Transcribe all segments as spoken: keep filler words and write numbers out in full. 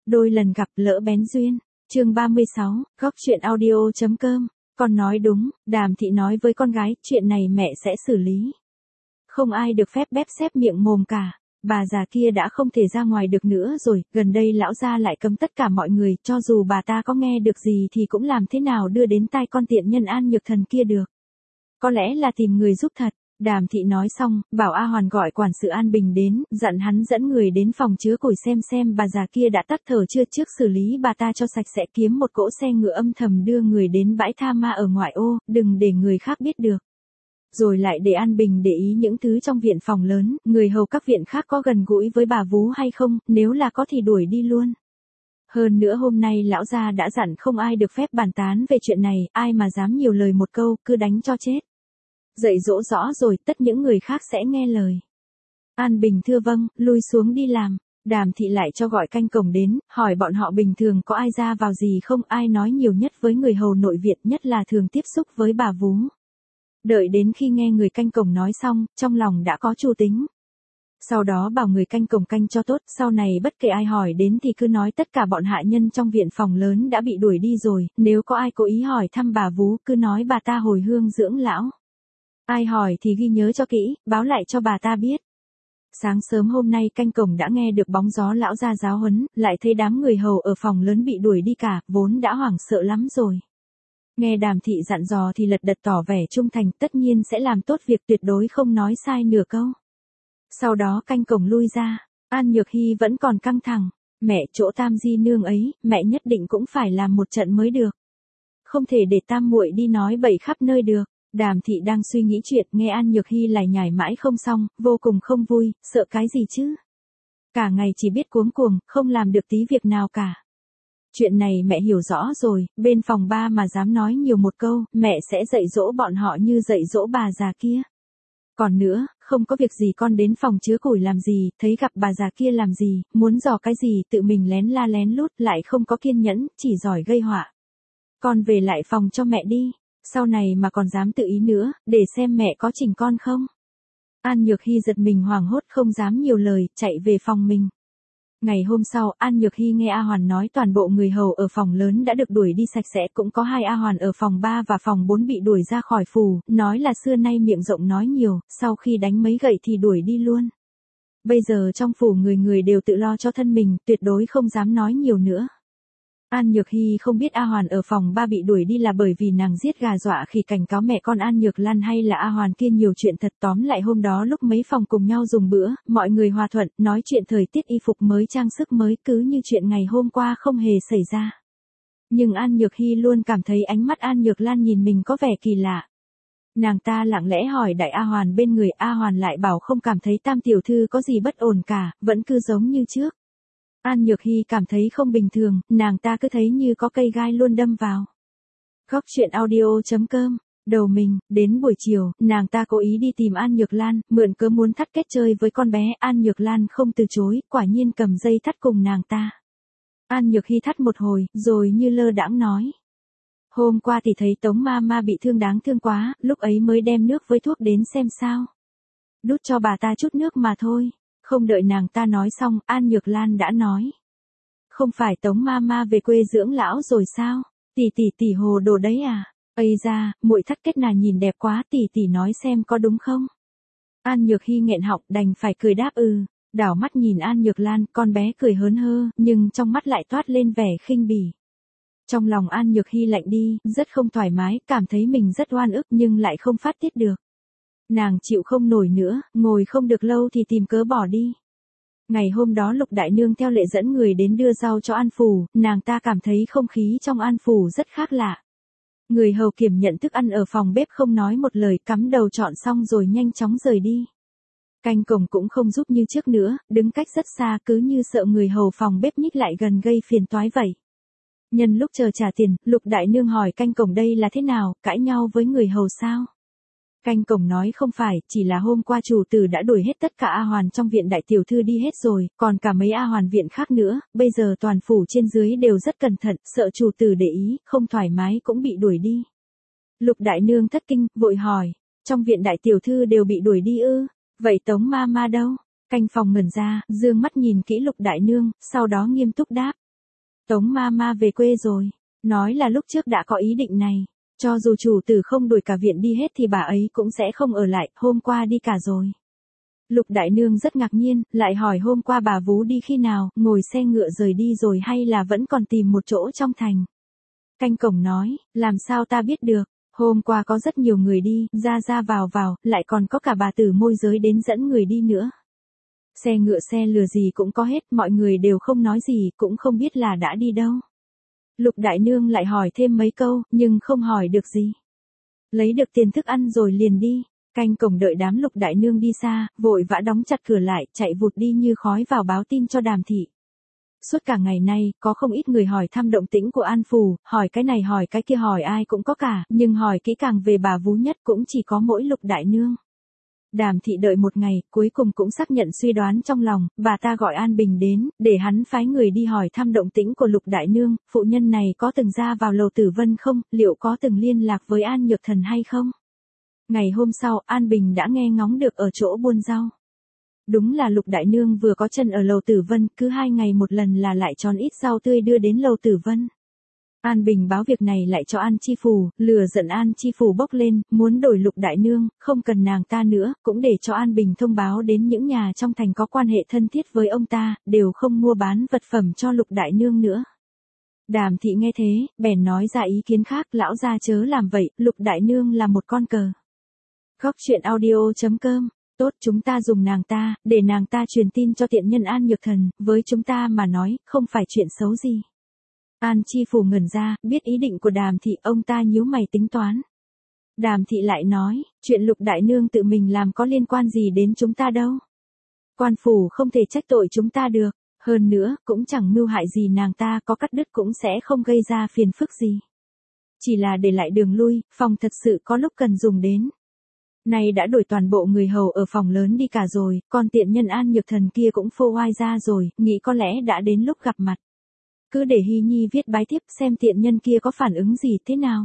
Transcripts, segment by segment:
Đôi lần gặp lỡ bén duyên. Chương ba mươi sáu, góc truyện audio chấm com. Con nói đúng, Đàm Thị nói với con gái, chuyện này mẹ sẽ xử lý. Không ai được phép bép xép miệng mồm cả. Bà già kia đã không thể ra ngoài được nữa rồi, gần đây lão gia lại cấm tất cả mọi người, cho dù bà ta có nghe được gì thì cũng làm thế nào đưa đến tai con tiện nhân An Nhược Thần kia được. Có lẽ là tìm người giúp thật. Đàm Thị nói xong, bảo A Hoàn gọi quản sự An Bình đến, dặn hắn dẫn người đến phòng chứa củi xem xem bà già kia đã tắt thở chưa, trước xử lý bà ta cho sạch sẽ, kiếm một cỗ xe ngựa âm thầm đưa người đến bãi tha ma ở ngoại ô, đừng để người khác biết được. Rồi lại để An Bình để ý những thứ trong viện phòng lớn, người hầu các viện khác có gần gũi với bà vú hay không, nếu là có thì đuổi đi luôn. Hơn nữa hôm nay lão gia đã dặn không ai được phép bàn tán về chuyện này, ai mà dám nhiều lời một câu, cứ đánh cho chết. Dạy dỗ rõ rồi, tất những người khác sẽ nghe lời. An Bình thưa vâng, lui xuống đi làm. Đàm Thị lại cho gọi canh cổng đến, hỏi bọn họ bình thường có ai ra vào gì không, ai nói nhiều nhất với người hầu nội viện, nhất là thường tiếp xúc với bà vú. Đợi đến khi nghe người canh cổng nói xong, trong lòng đã có chu tính. Sau đó bảo người canh cổng canh cho tốt, sau này bất kể ai hỏi đến thì cứ nói tất cả bọn hạ nhân trong viện phòng lớn đã bị đuổi đi rồi, nếu có ai cố ý hỏi thăm bà vú, cứ nói bà ta hồi hương dưỡng lão. Ai hỏi thì ghi nhớ cho kỹ, báo lại cho bà ta biết. Sáng sớm hôm nay canh cổng đã nghe được bóng gió lão ra giáo huấn, lại thấy đám người hầu ở phòng lớn bị đuổi đi cả, vốn đã hoảng sợ lắm rồi. Nghe Đàm Thị dặn dò thì lật đật tỏ vẻ trung thành, tất nhiên sẽ làm tốt việc, tuyệt đối không nói sai nửa câu. Sau đó canh cổng lui ra, An Nhược Hy vẫn còn căng thẳng, mẹ, chỗ Tam Di nương ấy, mẹ nhất định cũng phải làm một trận mới được. Không thể để Tam muội đi nói bậy khắp nơi được. Đàm Thị đang suy nghĩ chuyện, nghe An Nhược Hy lải nhải mãi không xong, vô cùng không vui, sợ cái gì chứ? Cả ngày chỉ biết cuống cuồng, không làm được tí việc nào cả. Chuyện này mẹ hiểu rõ rồi, bên phòng ba mà dám nói nhiều một câu, mẹ sẽ dạy dỗ bọn họ như dạy dỗ bà già kia. Còn nữa, không có việc gì con đến phòng chứa củi làm gì, thấy gặp bà già kia làm gì, muốn dò cái gì tự mình lén la lén lút, lại không có kiên nhẫn, chỉ giỏi gây họa. Con về lại phòng cho mẹ đi. Sau này mà còn dám tự ý nữa, để xem mẹ có chỉnh con không. An Nhược Hy giật mình hoảng hốt không dám nhiều lời, chạy về phòng mình. Ngày hôm sau, An Nhược Hy nghe A Hoàn nói toàn bộ người hầu ở phòng lớn đã được đuổi đi sạch sẽ, cũng có hai A Hoàn ở phòng ba và phòng bốn bị đuổi ra khỏi phủ, nói là xưa nay miệng rộng nói nhiều, sau khi đánh mấy gậy thì đuổi đi luôn. Bây giờ trong phủ người người đều tự lo cho thân mình, tuyệt đối không dám nói nhiều nữa. An Nhược Hy không biết A Hoàn ở phòng ba bị đuổi đi là bởi vì nàng giết gà dọa khỉ cảnh cáo mẹ con An Nhược Lan, hay là A Hoàn kia nhiều chuyện thật. Tóm lại hôm đó lúc mấy phòng cùng nhau dùng bữa, mọi người hòa thuận, nói chuyện thời tiết y phục mới, trang sức mới, cứ như chuyện ngày hôm qua không hề xảy ra. Nhưng An Nhược Hy luôn cảm thấy ánh mắt An Nhược Lan nhìn mình có vẻ kỳ lạ. Nàng ta lặng lẽ hỏi đại A Hoàn bên người, A Hoàn lại bảo không cảm thấy Tam tiểu thư có gì bất ổn cả, vẫn cứ giống như trước. An Nhược Hy cảm thấy không bình thường, nàng ta cứ thấy như có cây gai luôn đâm vào. Góc truyện audio chấm com. Đầu mình, đến buổi chiều, nàng ta cố ý đi tìm An Nhược Lan, mượn cớ muốn thắt kết chơi với con bé, An Nhược Lan không từ chối, quả nhiên cầm dây thắt cùng nàng ta. An Nhược Hy thắt một hồi, rồi như lơ đãng nói. Hôm qua thì thấy Tống ma ma bị thương đáng thương quá, lúc ấy mới đem nước với thuốc đến xem sao. Đút cho bà ta chút nước mà thôi. Không đợi nàng ta nói xong, An Nhược Lan đã nói. Không phải Tống ma ma về quê dưỡng lão rồi sao? Tỷ tỷ tỷ hồ đồ đấy à? Ây da, muội thắt kết nà nhìn đẹp quá, tỷ tỷ nói xem có đúng không? An Nhược Hy nghẹn họng đành phải cười đáp ừ, đảo mắt nhìn An Nhược Lan, con bé cười hớn hơ, nhưng trong mắt lại toát lên vẻ khinh bỉ. Trong lòng An Nhược Hy lạnh đi, rất không thoải mái, cảm thấy mình rất oan ức nhưng lại không phát tiết được. Nàng chịu không nổi nữa, ngồi không được lâu thì tìm cớ bỏ đi. Ngày hôm đó Lục Đại Nương theo lệ dẫn người đến đưa rau cho An Phủ, nàng ta cảm thấy không khí trong An Phủ rất khác lạ. Người hầu kiểm nhận thức ăn ở phòng bếp không nói một lời, cắm đầu chọn xong rồi nhanh chóng rời đi. Canh cổng cũng không giúp như trước nữa, đứng cách rất xa cứ như sợ người hầu phòng bếp nhích lại gần gây phiền toái vậy. Nhân lúc chờ trả tiền, Lục Đại Nương hỏi canh cổng đây là thế nào, cãi nhau với người hầu sao? Canh cổng nói không phải, chỉ là hôm qua chủ tử đã đuổi hết tất cả A Hoàn trong viện đại tiểu thư đi hết rồi, còn cả mấy A Hoàn viện khác nữa, bây giờ toàn phủ trên dưới đều rất cẩn thận, sợ chủ tử để ý, không thoải mái cũng bị đuổi đi. Lục Đại Nương thất kinh, vội hỏi, trong viện đại tiểu thư đều bị đuổi đi ư, vậy Tống ma ma đâu? Canh phòng ngẩn ra, dương mắt nhìn kỹ Lục Đại Nương, sau đó nghiêm túc đáp. Tống ma ma về quê rồi. Nói là lúc trước đã có ý định này. Cho dù chủ tử không đuổi cả viện đi hết thì bà ấy cũng sẽ không ở lại, hôm qua đi cả rồi. Lục đại nương rất ngạc nhiên, lại hỏi hôm qua bà vú đi khi nào, ngồi xe ngựa rời đi rồi hay là vẫn còn tìm một chỗ trong thành. Canh cổng nói, làm sao ta biết được, hôm qua có rất nhiều người đi, ra ra vào vào, lại còn có cả bà tử môi giới đến dẫn người đi nữa. Xe ngựa xe lừa gì cũng có hết, mọi người đều không nói gì, cũng không biết là đã đi đâu. Lục đại nương lại hỏi thêm mấy câu, nhưng không hỏi được gì. Lấy được tiền thức ăn rồi liền đi. Canh cổng đợi đám lục đại nương đi xa, vội vã đóng chặt cửa lại, chạy vụt đi như khói vào báo tin cho Đàm thị. Suốt cả ngày nay, có không ít người hỏi thăm động tĩnh của An Phủ, hỏi cái này hỏi cái kia hỏi ai cũng có cả, nhưng hỏi kỹ càng về bà vú nhất cũng chỉ có mỗi lục đại nương. Đàm thị đợi một ngày, cuối cùng cũng xác nhận suy đoán trong lòng, bà ta gọi An Bình đến, để hắn phái người đi hỏi thăm động tĩnh của lục đại nương, phụ nhân này có từng ra vào lầu Tử Vân không, liệu có từng liên lạc với An Nhược Thần hay không. Ngày hôm sau, An Bình đã nghe ngóng được ở chỗ buôn rau. Đúng là lục đại nương vừa có chân ở lầu Tử Vân, cứ hai ngày một lần là lại tròn ít rau tươi đưa đến lầu Tử Vân. An Bình báo việc này lại cho An Chi Phủ, lừa giận An Chi Phủ bốc lên, muốn đổi lục đại nương, không cần nàng ta nữa, cũng để cho An Bình thông báo đến những nhà trong thành có quan hệ thân thiết với ông ta, đều không mua bán vật phẩm cho lục đại nương nữa. Đàm thị nghe thế, bèn nói ra ý kiến khác, lão gia chớ làm vậy, lục đại nương là một con cờ. Góc truyện audio chấm com. Tốt, chúng ta dùng nàng ta, để nàng ta truyền tin cho tiện nhân An Nhược Thần, với chúng ta mà nói, không phải chuyện xấu gì. An Chi Phủ ngẩn ra, biết ý định của Đàm thị, ông ta nhíu mày tính toán. Đàm thị lại nói, chuyện lục đại nương tự mình làm có liên quan gì đến chúng ta đâu. Quan phủ không thể trách tội chúng ta được, hơn nữa, cũng chẳng mưu hại gì nàng ta, có cắt đứt cũng sẽ không gây ra phiền phức gì. Chỉ là để lại đường lui, phòng thật sự có lúc cần dùng đến. Này đã đổi toàn bộ người hầu ở phòng lớn đi cả rồi, còn tiện nhân An Nhược Thần kia cũng phô oai ra rồi, nghĩ có lẽ đã đến lúc gặp mặt. Cứ để Hy Nhi viết bái tiếp xem tiện nhân kia có phản ứng gì thế nào.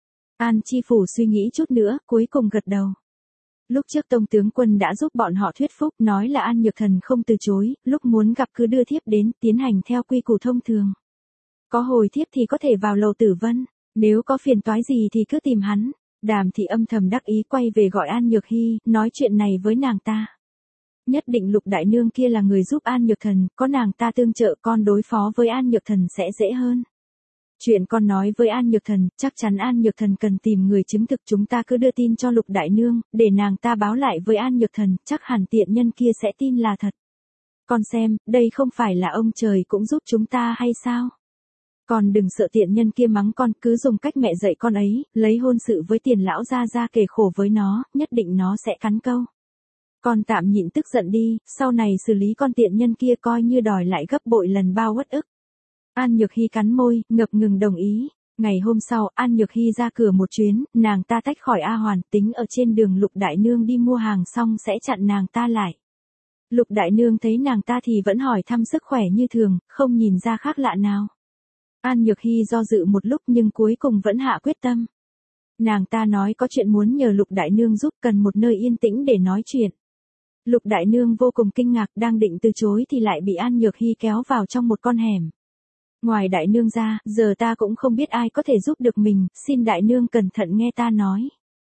An Chi Phủ suy nghĩ chút nữa, cuối cùng gật đầu. Lúc trước Tông tướng quân đã giúp bọn họ thuyết phục, nói là An Nhược Thần không từ chối, lúc muốn gặp cứ đưa thiếp đến, tiến hành theo quy củ thông thường. Có hồi thiếp thì có thể vào lầu Tử Vân, nếu có phiền toái gì thì cứ tìm hắn. Đàm thị âm thầm đắc ý quay về gọi An Nhược Hy, nói chuyện này với nàng ta. Nhất định lục đại nương kia là người giúp An Nhược Thần, có nàng ta tương trợ con đối phó với An Nhược Thần sẽ dễ hơn. Chuyện con nói với An Nhược Thần, chắc chắn An Nhược Thần cần tìm người chứng thực, chúng ta cứ đưa tin cho lục đại nương, để nàng ta báo lại với An Nhược Thần, chắc hẳn tiện nhân kia sẽ tin là thật. Con xem, đây không phải là ông trời cũng giúp chúng ta hay sao? Con đừng sợ tiện nhân kia mắng con, cứ dùng cách mẹ dạy con ấy, lấy hôn sự với Tiền lão gia ra kể khổ với nó, nhất định nó sẽ cắn câu. Con tạm nhịn tức giận đi, sau này xử lý con tiện nhân kia coi như đòi lại gấp bội lần bao uất ức. An Nhược Hy cắn môi, ngập ngừng đồng ý. Ngày hôm sau, An Nhược Hy ra cửa một chuyến, nàng ta tách khỏi A Hoàn, tính ở trên đường Lục Đại Nương đi mua hàng xong sẽ chặn nàng ta lại. Lục Đại Nương thấy nàng ta thì vẫn hỏi thăm sức khỏe như thường, không nhìn ra khác lạ nào. An Nhược Hy do dự một lúc nhưng cuối cùng vẫn hạ quyết tâm. Nàng ta nói có chuyện muốn nhờ Lục Đại Nương giúp, cần một nơi yên tĩnh để nói chuyện. Lục Đại Nương vô cùng kinh ngạc, đang định từ chối thì lại bị An Nhược Hy kéo vào trong một con hẻm. Ngoài Đại Nương ra, giờ ta cũng không biết ai có thể giúp được mình, xin Đại Nương cẩn thận nghe ta nói.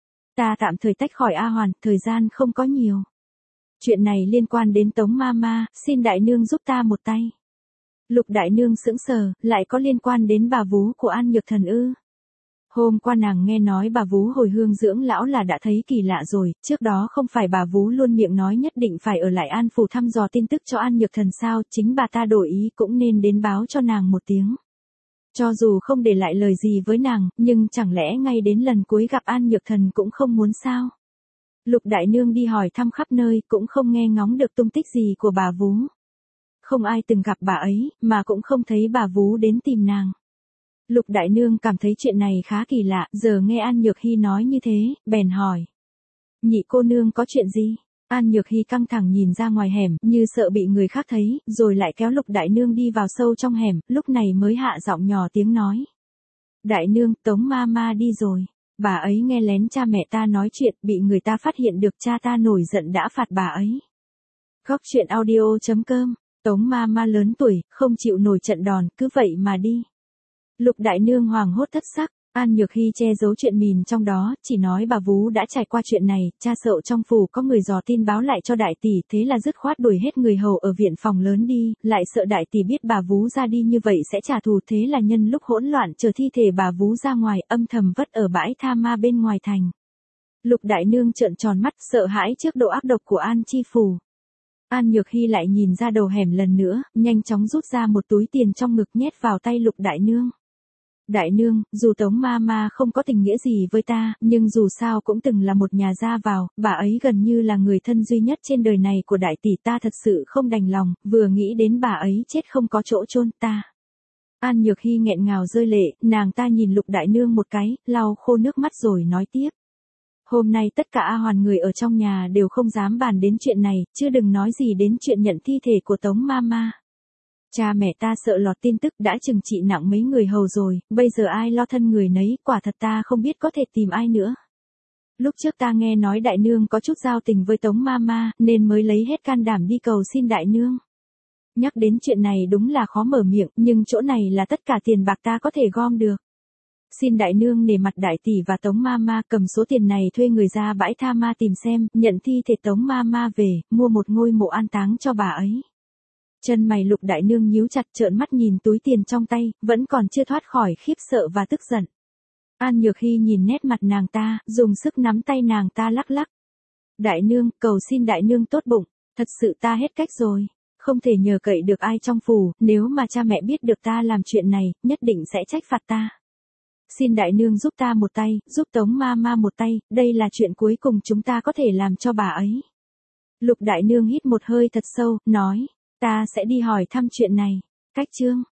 Ta tạm thời tách khỏi A Hoàn, thời gian không có nhiều. Chuyện này liên quan đến Tống Mama, xin Đại Nương giúp ta một tay. Lục Đại Nương sững sờ, lại có liên quan đến bà vú của An Nhược Thần ư. Hôm qua nàng nghe nói bà vú hồi hương dưỡng lão là đã thấy kỳ lạ rồi, trước đó không phải bà vú luôn miệng nói nhất định phải ở lại An Phủ thăm dò tin tức cho An Nhược Thần sao, chính bà ta đổi ý cũng nên đến báo cho nàng một tiếng. Cho dù không để lại lời gì với nàng, nhưng chẳng lẽ ngay đến lần cuối gặp An Nhược Thần cũng không muốn sao? Lục Đại Nương đi hỏi thăm khắp nơi cũng không nghe ngóng được tung tích gì của bà vú. Không ai từng gặp bà ấy, mà cũng không thấy bà vú đến tìm nàng. Lục Đại Nương cảm thấy chuyện này khá kỳ lạ, giờ nghe An Nhược Hy nói như thế, bèn hỏi. Nhị cô nương có chuyện gì? An Nhược Hy căng thẳng nhìn ra ngoài hẻm, như sợ bị người khác thấy, rồi lại kéo Lục Đại Nương đi vào sâu trong hẻm, lúc này mới hạ giọng nhỏ tiếng nói. Đại Nương, Tống Mama đi rồi. Bà ấy nghe lén cha mẹ ta nói chuyện, bị người ta phát hiện được, cha ta nổi giận đã phạt bà ấy. Góc truyện audio chấm com Tống ma ma lớn tuổi, không chịu nổi trận đòn, cứ vậy mà đi. Lục đại nương hoảng hốt thất sắc, An Nhược Hy che giấu chuyện mìn trong đó, chỉ nói bà vú đã trải qua chuyện này, cha sợ trong phủ có người dò tin báo lại cho đại tỷ, thế là dứt khoát đuổi hết người hầu ở viện phòng lớn đi, lại sợ đại tỷ biết bà vú ra đi như vậy sẽ trả thù, thế là nhân lúc hỗn loạn chờ thi thể bà vú ra ngoài, âm thầm vất ở bãi tha ma bên ngoài thành. Lục đại nương trợn tròn mắt, sợ hãi trước độ ác độc của An Chi Phủ. An Nhược Hy lại nhìn ra đầu hẻm lần nữa, nhanh chóng rút ra một túi tiền trong ngực nhét vào tay Lục đại nương. Đại nương, dù Tống ma ma không có tình nghĩa gì với ta, nhưng dù sao cũng từng là một nhà gia vào, bà ấy gần như là người thân duy nhất trên đời này của đại tỷ, ta thật sự không đành lòng, vừa nghĩ đến bà ấy chết không có chỗ chôn ta. An Nhược Hy nghẹn ngào rơi lệ, nàng ta nhìn Lục đại nương một cái, lau khô nước mắt rồi nói tiếp. Hôm nay tất cả A Hoàn người ở trong nhà đều không dám bàn đến chuyện này, chứ đừng nói gì đến chuyện nhận thi thể của Tống ma ma. Cha mẹ ta sợ lọt tin tức đã trừng trị nặng mấy người hầu rồi, bây giờ ai lo thân người nấy, quả thật ta không biết có thể tìm ai nữa. Lúc trước ta nghe nói đại nương có chút giao tình với Tống ma ma, nên mới lấy hết can đảm đi cầu xin đại nương. Nhắc đến chuyện này đúng là khó mở miệng, nhưng chỗ này là tất cả tiền bạc ta có thể gom được. Xin đại nương nể mặt đại tỷ và Tống ma ma cầm số tiền này thuê người ra bãi tha ma tìm xem, nhận thi thể Tống ma ma về, mua một ngôi mộ an táng cho bà ấy. Chân mày Lục đại nương nhíu chặt, trợn mắt nhìn túi tiền trong tay, vẫn còn chưa thoát khỏi khiếp sợ và tức giận. An Nhược Hy nhìn nét mặt nàng ta, dùng sức nắm tay nàng ta lắc lắc. Đại nương, cầu xin đại nương tốt bụng, thật sự ta hết cách rồi, không thể nhờ cậy được ai trong phủ, nếu mà cha mẹ biết được ta làm chuyện này, nhất định sẽ trách phạt ta. Xin đại nương giúp ta một tay, giúp Tống ma ma một tay, đây là chuyện cuối cùng chúng ta có thể làm cho bà ấy. Lục đại nương hít một hơi thật sâu, nói, ta sẽ đi hỏi thăm chuyện này. Cách chương